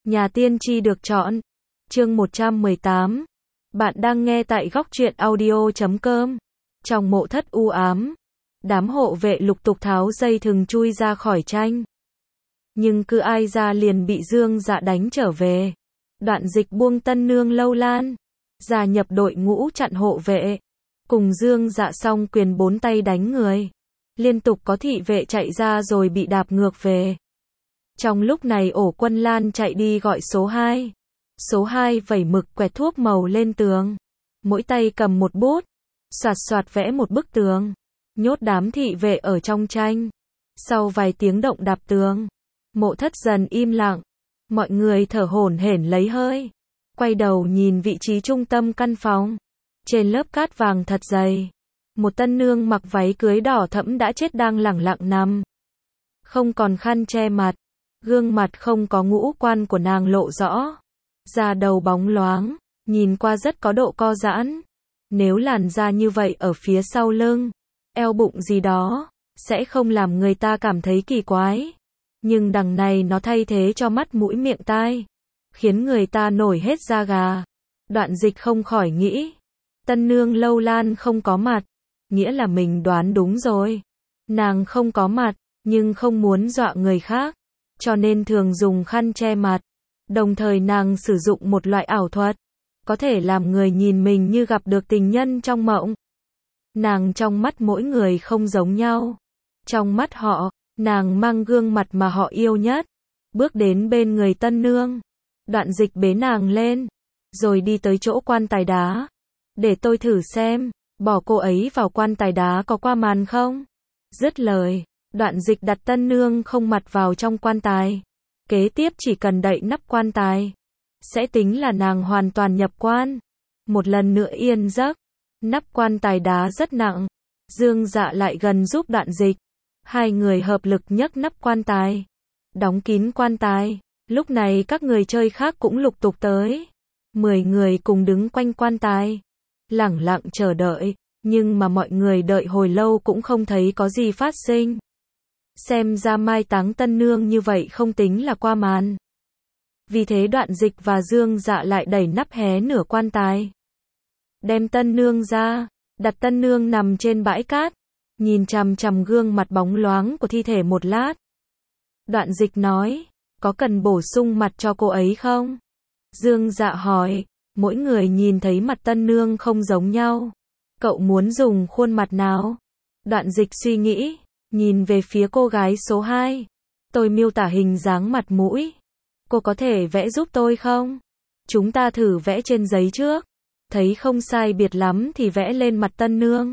Nhà tiên tri được chọn. Chương 118. Bạn đang nghe tại góc truyện audio.com. Trong mộ thất u ám, đám hộ vệ lục tục tháo dây thừng chui ra khỏi tranh. Nhưng cứ ai ra liền bị Dương Dạ đánh trở về. Đoạn Dịch buông Tân Nương Lâu Lan, gia nhập đội ngũ chặn hộ vệ. Cùng Dương Dạ song quyền bốn tay đánh người. Liên tục có thị vệ chạy ra rồi bị đạp ngược về. Trong lúc này Ổ Quân Lan chạy đi gọi số 2. Số 2 vẩy mực quẹt thuốc màu lên tường. Mỗi tay cầm một bút, soạt soạt vẽ một bức tường. Nhốt đám thị vệ ở trong tranh. Sau vài tiếng động đạp tường, mộ thất dần im lặng. Mọi người thở hổn hển lấy hơi. Quay đầu nhìn vị trí trung tâm căn phòng. Trên lớp cát vàng thật dày, một tân nương mặc váy cưới đỏ thẫm đã chết đang lẳng lặng nằm. Không còn khăn che mặt. Gương mặt không có ngũ quan của nàng lộ rõ. Da đầu bóng loáng, nhìn qua rất có độ co giãn. Nếu làn da như vậy ở phía sau lưng, eo bụng gì đó, sẽ không làm người ta cảm thấy kỳ quái. Nhưng đằng này nó thay thế cho mắt mũi miệng tai, khiến người ta nổi hết da gà. Đoạn Dịch không khỏi nghĩ, Tân Nương Lâu Lan không có mặt, nghĩa là mình đoán đúng rồi. Nàng không có mặt, nhưng không muốn dọa người khác, cho nên thường dùng khăn che mặt. Đồng thời nàng sử dụng một loại ảo thuật, có thể làm người nhìn mình như gặp được tình nhân trong mộng. Nàng trong mắt mỗi người không giống nhau. Trong mắt họ, nàng mang gương mặt mà họ yêu nhất. Bước đến bên người Tân Nương. Đoạn Dịch bế nàng lên, rồi đi tới chỗ quan tài đá. Để tôi thử xem, bỏ cô ấy vào quan tài đá có qua màn không? Dứt lời, Đoạn Dịch đặt Tân Nương không mặt vào trong quan tài. Kế tiếp chỉ cần đậy nắp quan tài, sẽ tính là nàng hoàn toàn nhập quan. Một lần nữa yên giấc. Nắp quan tài đá rất nặng. Dương Dạ lại gần giúp Đoạn Dịch. Hai người hợp lực nhấc nắp quan tài, đóng kín quan tài. Lúc này các người chơi khác cũng lục tục tới. 10 người cùng đứng quanh quan tài, lẳng lặng chờ đợi. Nhưng mà mọi người đợi hồi lâu cũng không thấy có gì phát sinh. Xem ra mai táng Tân Nương như vậy không tính là qua màn. Vì thế Đoạn Dịch và Dương Dạ lại đẩy nắp hé nửa quan tài, đem Tân Nương ra, đặt Tân Nương nằm trên bãi cát, nhìn chằm chằm gương mặt bóng loáng của thi thể một lát. Đoạn Dịch nói, có cần bổ sung mặt cho cô ấy không? Dương Dạ hỏi, mỗi người nhìn thấy mặt Tân Nương không giống nhau. Cậu muốn dùng khuôn mặt nào? Đoạn Dịch suy nghĩ, nhìn về phía cô gái số 2. Tôi miêu tả hình dáng mặt mũi. Cô có thể vẽ giúp tôi không? Chúng ta thử vẽ trên giấy trước. Thấy không sai biệt lắm thì vẽ lên mặt Tân Nương.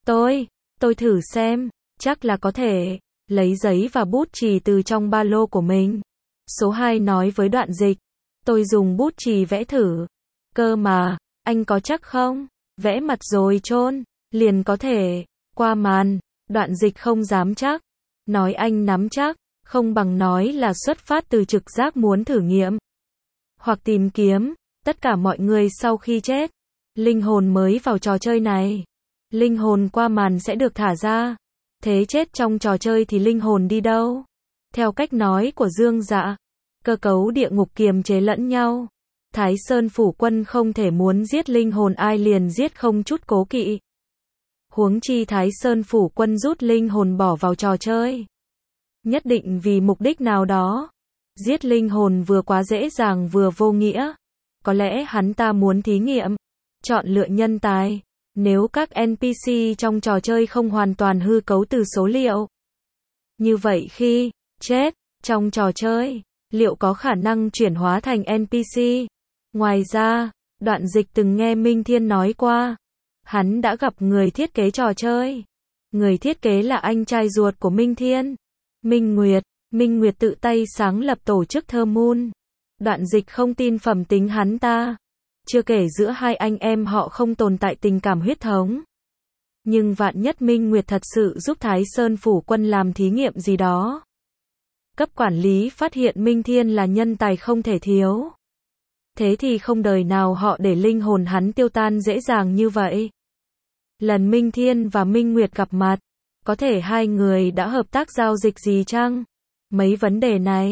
Tôi thử xem, chắc là có thể. Lấy giấy và bút chì từ trong ba lô của mình. Số 2 nói với Đoạn Dịch, tôi dùng bút chì vẽ thử. Cơ mà, anh có chắc không? Vẽ mặt rồi chôn liền có thể qua màn. Đoạn Dịch không dám chắc. Nói anh nắm chắc, không bằng nói là xuất phát từ trực giác muốn thử nghiệm. Hoặc tìm kiếm, tất cả mọi người sau khi chết. Linh hồn mới vào trò chơi này. Linh hồn qua màn sẽ được thả ra. Thế chết trong trò chơi thì linh hồn đi đâu? Theo cách nói của Dương Dạ, cơ cấu địa ngục kiềm chế lẫn nhau. Thái Sơn Phủ Quân không thể muốn giết linh hồn ai liền giết không chút cố kỵ. Huống chi Thái Sơn Phủ Quân rút linh hồn bỏ vào trò chơi, nhất định vì mục đích nào đó. Giết linh hồn vừa quá dễ dàng vừa vô nghĩa. Có lẽ hắn ta muốn thí nghiệm, chọn lựa nhân tài. Nếu các NPC trong trò chơi không hoàn toàn hư cấu từ số liệu, như vậy khi chết trong trò chơi, liệu có khả năng chuyển hóa thành NPC? Ngoài ra, Đoạn Dịch từng nghe Minh Thiên nói qua, hắn đã gặp người thiết kế trò chơi. Người thiết kế là anh trai ruột của Minh Thiên, Minh Nguyệt. Minh Nguyệt tự tay sáng lập tổ chức Thơ Moon. Đoạn Dịch không tin phẩm tính hắn ta. Chưa kể giữa hai anh em họ không tồn tại tình cảm huyết thống. Nhưng vạn nhất Minh Nguyệt thật sự giúp Thái Sơn Phủ Quân làm thí nghiệm gì đó. Cấp quản lý phát hiện Minh Thiên là nhân tài không thể thiếu. Thế thì không đời nào họ để linh hồn hắn tiêu tan dễ dàng như vậy. Lần Minh Thiên và Minh Nguyệt gặp mặt, có thể hai người đã hợp tác giao dịch gì chăng? Mấy vấn đề này,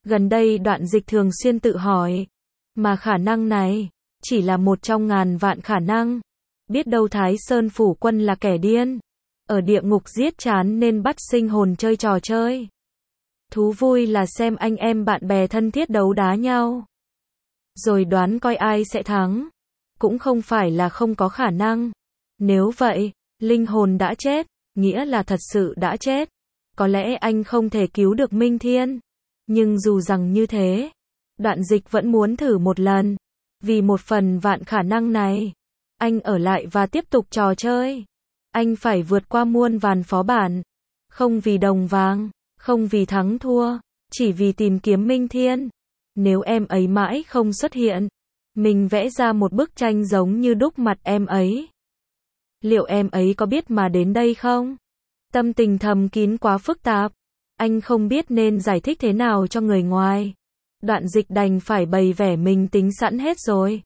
Gần đây Đoạn Dịch thường xuyên tự hỏi, mà khả năng này, chỉ là một trong ngàn vạn khả năng. Biết đâu Thái Sơn Phủ Quân là kẻ điên, ở địa ngục giết chán nên bắt sinh hồn chơi trò chơi. Thú vui là xem anh em bạn bè thân thiết đấu đá nhau, rồi đoán coi ai sẽ thắng. Cũng không phải là không có khả năng. Nếu vậy, linh hồn đã chết, nghĩa là thật sự đã chết. Có lẽ anh không thể cứu được Minh Thiên. Nhưng dù rằng như thế, Đoạn Dịch vẫn muốn thử một lần. Vì một phần vạn khả năng này, anh ở lại và tiếp tục trò chơi. Anh phải vượt qua muôn vàn phó bản. Không vì đồng vàng, không vì thắng thua, chỉ vì tìm kiếm Minh Thiên. Nếu em ấy mãi không xuất hiện, mình vẽ ra một bức tranh giống như đúc mặt em ấy. Liệu em ấy có biết mà đến đây không? Tâm tình thầm kín quá phức tạp. Anh không biết nên giải thích thế nào cho người ngoài. Đoạn Dịch đành phải bày vẻ mình tính sẵn hết rồi.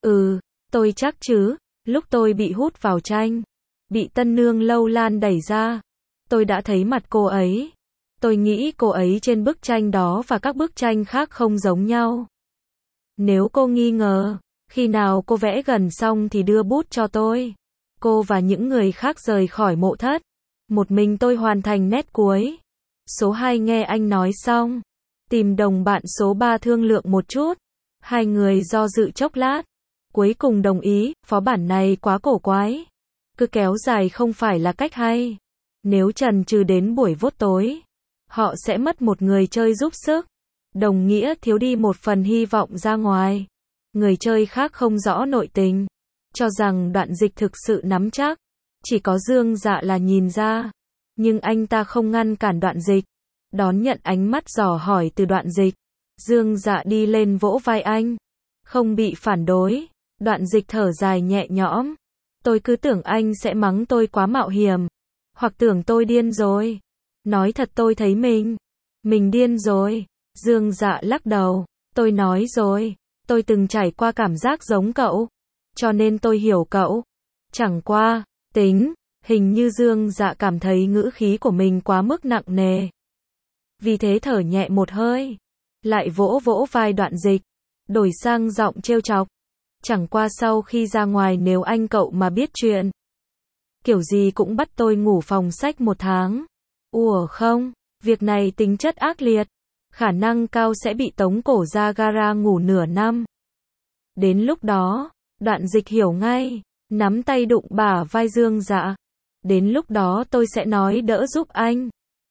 Tôi chắc chứ. Lúc tôi bị hút vào tranh, bị Tân Nương Lâu Lan đẩy ra, tôi đã thấy mặt cô ấy. Tôi nghĩ cô ấy trên bức tranh đó và các bức tranh khác không giống nhau. Nếu cô nghi ngờ, khi nào cô vẽ gần xong thì đưa bút cho tôi. Cô và những người khác rời khỏi mộ thất. Một mình tôi hoàn thành nét cuối. Số 2 nghe anh nói xong, tìm đồng bạn số 3 thương lượng một chút. Hai người do dự chốc lát, cuối cùng đồng ý, phó bản này quá cổ quái. Cứ kéo dài không phải là cách hay. Nếu chần chừ đến buổi vote tối, họ sẽ mất một người chơi giúp sức. Đồng nghĩa thiếu đi một phần hy vọng ra ngoài. Người chơi khác không rõ nội tình, cho rằng Đoạn Dịch thực sự nắm chắc. Chỉ có Dương Dạ là nhìn ra. Nhưng anh ta không ngăn cản Đoạn Dịch. Đón nhận ánh mắt dò hỏi từ Đoạn Dịch. Dương Dạ đi lên vỗ vai anh. Không bị phản đối. Đoạn Dịch thở dài nhẹ nhõm. Tôi cứ tưởng anh sẽ mắng tôi quá mạo hiểm. Hoặc tưởng tôi điên rồi. Nói thật tôi thấy mình điên rồi. Dương Dạ lắc đầu. Tôi nói rồi. Tôi từng trải qua cảm giác giống cậu. Cho nên tôi hiểu cậu. Chẳng qua, hình như Dương Dạ cảm thấy ngữ khí của mình quá mức nặng nề. Vì thế thở nhẹ một hơi. Lại vỗ vỗ vai Đoạn Dịch. Đổi sang giọng trêu chọc. Chẳng qua sau khi ra ngoài nếu anh cậu mà biết chuyện, kiểu gì cũng bắt tôi ngủ phòng sách 1 tháng. Không, việc này tính chất ác liệt. Khả năng cao sẽ bị tống cổ ra gara ngủ nửa năm. Đến lúc đó, Đoạn Dịch hiểu ngay, nắm tay đụng bả vai Dương Dạ. Đến lúc đó tôi sẽ nói đỡ giúp anh.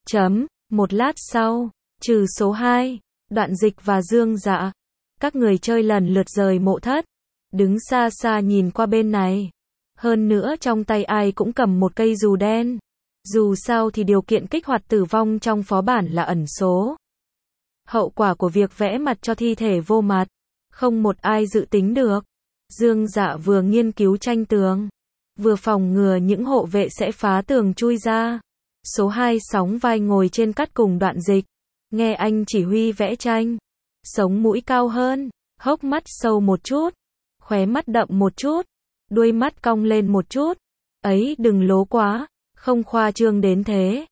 Một lát sau, trừ số 2, Đoạn Dịch và Dương Dạ, các người chơi lần lượt rời mộ thất, đứng xa xa nhìn qua bên này. Hơn nữa trong tay ai cũng cầm một cây dù đen. Dù sao thì điều kiện kích hoạt tử vong trong phó bản là ẩn số. Hậu quả của việc vẽ mặt cho thi thể vô mặt, không một ai dự tính được. Dương Dạ vừa nghiên cứu tranh tường, vừa phòng ngừa những hộ vệ sẽ phá tường chui ra. Số 2 sóng vai ngồi trên cát cùng Đoạn Dịch, nghe anh chỉ huy vẽ tranh. Sống mũi cao hơn, hốc mắt sâu một chút, khóe mắt đậm một chút, đuôi mắt cong lên một chút. Ấy đừng lố quá, không khoa trương đến thế.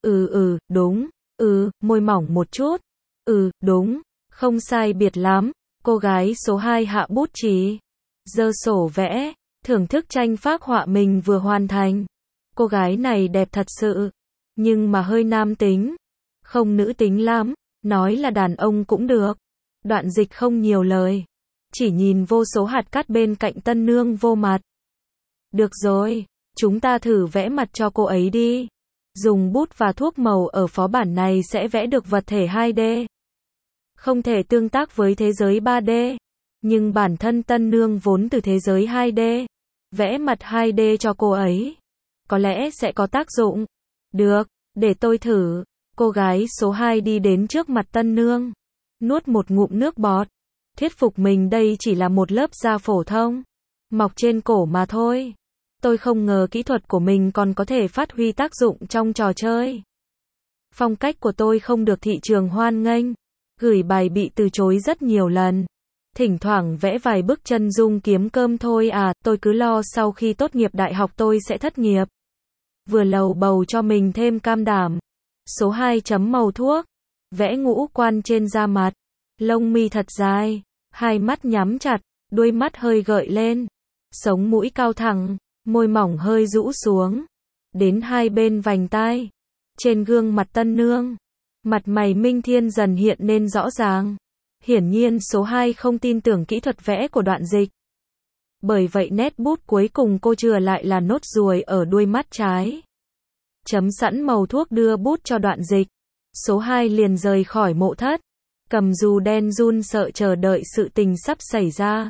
Đúng, môi mỏng một chút. Đúng, không sai biệt lắm. Cô gái số 2 hạ bút chì, giơ sổ vẽ, thưởng thức tranh phác họa mình vừa hoàn thành. Cô gái này đẹp thật sự, nhưng mà hơi nam tính, không nữ tính lắm, nói là đàn ông cũng được. Đoạn Dịch không nhiều lời, chỉ nhìn vô số hạt cát bên cạnh Tân Nương vô mặt. Được rồi, chúng ta thử vẽ mặt cho cô ấy đi. Dùng bút và thuốc màu ở phó bản này sẽ vẽ được vật thể 2D. Không thể tương tác với thế giới 3D. Nhưng bản thân Tân Nương vốn từ thế giới 2D. Vẽ mặt 2D cho cô ấy, có lẽ sẽ có tác dụng. Được, để tôi thử. Cô gái số 2 đi đến trước mặt Tân Nương, nuốt một ngụm nước bọt. Thuyết phục mình đây chỉ là một lớp da phổ thông, mọc trên cổ mà thôi. Tôi không ngờ kỹ thuật của mình còn có thể phát huy tác dụng trong trò chơi. Phong cách của tôi không được thị trường hoan nghênh. Gửi bài bị từ chối rất nhiều lần. Thỉnh thoảng vẽ vài bức chân dung kiếm cơm thôi à, tôi cứ lo sau khi tốt nghiệp đại học tôi sẽ thất nghiệp. Vừa lầu bầu cho mình thêm cam đảm. Số 2 chấm màu thuốc. vẽ ngũ quan trên da mặt, lông mi thật dài, hai mắt nhắm chặt, đuôi mắt hơi gợi lên, sống mũi cao thẳng, môi mỏng hơi rũ xuống, đến hai bên vành tai. Trên gương mặt tân nương, mặt mày Minh Thiên dần hiện nên rõ ràng. Hiển nhiên số 2 không tin tưởng kỹ thuật vẽ của Đoạn Dịch. Bởi vậy nét bút cuối cùng cô chừa lại là nốt ruồi ở đuôi mắt trái. Chấm sẵn màu thuốc đưa bút cho Đoạn Dịch. Số 2 liền rời khỏi mộ thất, cầm dù đen run sợ chờ đợi sự tình sắp xảy ra.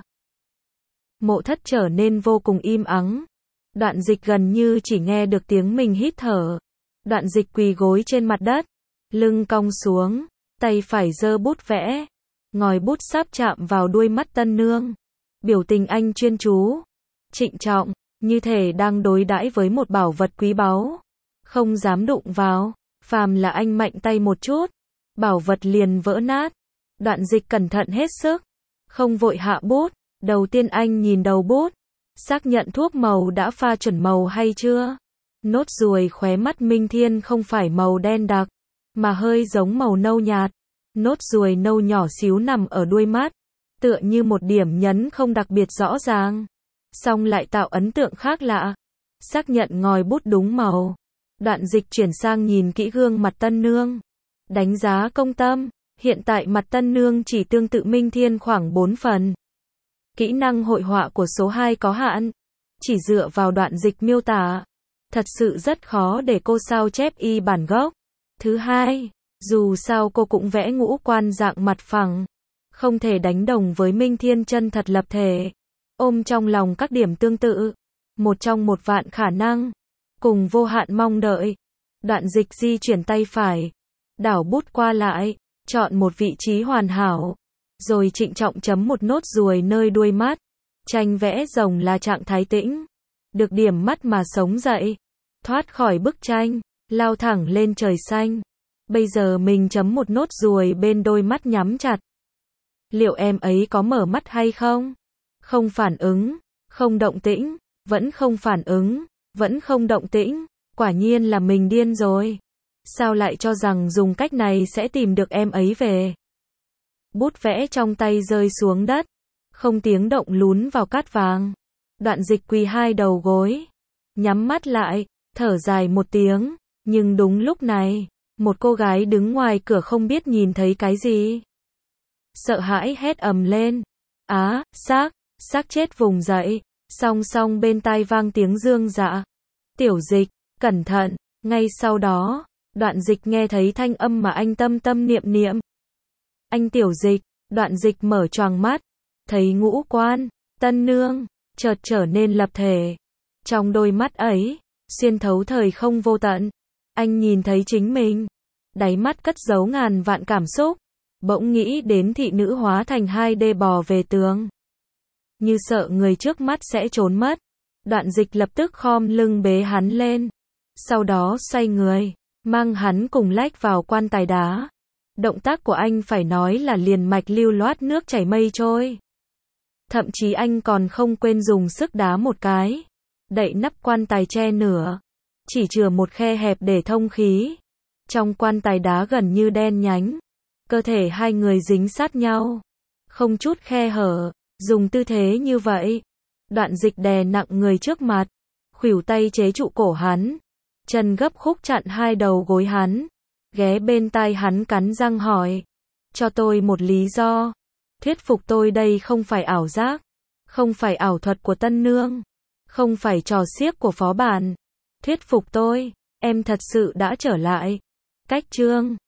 Mộ thất trở nên vô cùng im ắng. Đoạn Dịch gần như chỉ nghe được tiếng mình hít thở. Đoạn Dịch quỳ gối trên mặt đất, lưng cong xuống, tay phải giơ bút vẽ. Ngòi bút sắp chạm vào đuôi mắt tân nương. Biểu tình anh chuyên chú, trịnh trọng, như thể đang đối đãi với một bảo vật quý báu. Không dám đụng vào, phàm là anh mạnh tay một chút, bảo vật liền vỡ nát. Đoạn Dịch cẩn thận hết sức, không vội hạ bút. Đầu tiên anh nhìn đầu bút, xác nhận thuốc màu đã pha chuẩn màu hay chưa. Nốt ruồi khóe mắt Minh Thiên không phải màu đen đặc, mà hơi giống màu nâu nhạt. Nốt ruồi nâu nhỏ xíu nằm ở đuôi mắt, tựa như một điểm nhấn không đặc biệt rõ ràng, song lại tạo ấn tượng khác lạ. Xác nhận ngòi bút đúng màu, Đoạn Dịch chuyển sang nhìn kỹ gương mặt tân nương, đánh giá công tâm. Hiện tại mặt tân nương chỉ tương tự Minh Thiên khoảng 4 phần. Kỹ năng hội họa của số 2 có hạn, chỉ dựa vào Đoạn Dịch miêu tả, thật sự rất khó để cô sao chép y bản gốc. Thứ hai, dù sao cô cũng vẽ ngũ quan dạng mặt phẳng, không thể đánh đồng với Minh Thiên chân thật lập thể. Ôm trong lòng các điểm tương tự, một trong một vạn khả năng, cùng vô hạn mong đợi. Đoạn Dịch di chuyển tay phải, đảo bút qua lại, chọn một vị trí hoàn hảo, rồi trịnh trọng chấm một nốt ruồi nơi đuôi mắt. Tranh vẽ rồng là trạng thái tĩnh, được điểm mắt mà sống dậy, thoát khỏi bức tranh, lao thẳng lên trời xanh. Bây giờ mình chấm một nốt ruồi bên đôi mắt nhắm chặt. Liệu em ấy có mở mắt hay không? Không phản ứng, không động tĩnh, vẫn không phản ứng, vẫn không động tĩnh. Quả nhiên là mình điên rồi. Sao lại cho rằng dùng cách này sẽ tìm được em ấy về? Bút vẽ trong tay rơi xuống đất, không tiếng động lún vào cát vàng. Đoạn Dịch quỳ hai đầu gối, nhắm mắt lại, thở dài một tiếng. Nhưng đúng lúc này, một cô gái đứng ngoài cửa không biết nhìn thấy cái gì, sợ hãi hét ầm lên. Á, xác chết vùng dậy. Song song bên tai vang tiếng dương dạ. Tiểu Dịch, cẩn thận. Ngay sau đó, Đoạn Dịch nghe thấy thanh âm mà anh tâm tâm niệm niệm. Anh Tiểu Dịch. Đoạn Dịch mở choàng mắt, thấy ngũ quan tân nương chợt trở nên lập thể. Trong đôi mắt ấy, xuyên thấu thời không vô tận, anh nhìn thấy chính mình. Đáy mắt cất giấu ngàn vạn cảm xúc. Bỗng nghĩ đến thị nữ hóa thành 2D bò về tường, như sợ người trước mắt sẽ trốn mất. Đoạn Dịch lập tức khom lưng bế hắn lên, sau đó xoay người, mang hắn cùng lách vào quan tài đá. Động tác của anh phải nói là liền mạch lưu loát nước chảy mây trôi. Thậm chí anh còn không quên dùng sức đá một cái, đậy nắp quan tài che nửa, chỉ chừa một khe hẹp để thông khí. Trong quan tài đá gần như đen nhánh, cơ thể hai người dính sát nhau, không chút khe hở. Dùng tư thế như vậy, Đoạn Dịch đè nặng người trước mặt, khuỷu tay chế trụ cổ hắn, chân gấp khúc chặn hai đầu gối hắn, ghé bên tai hắn cắn răng hỏi, cho tôi một lý do, thuyết phục tôi đây không phải ảo giác, không phải ảo thuật của tân nương, không phải trò xiếc của phó bản. Thuyết phục tôi, em thật sự đã trở lại. Cách chương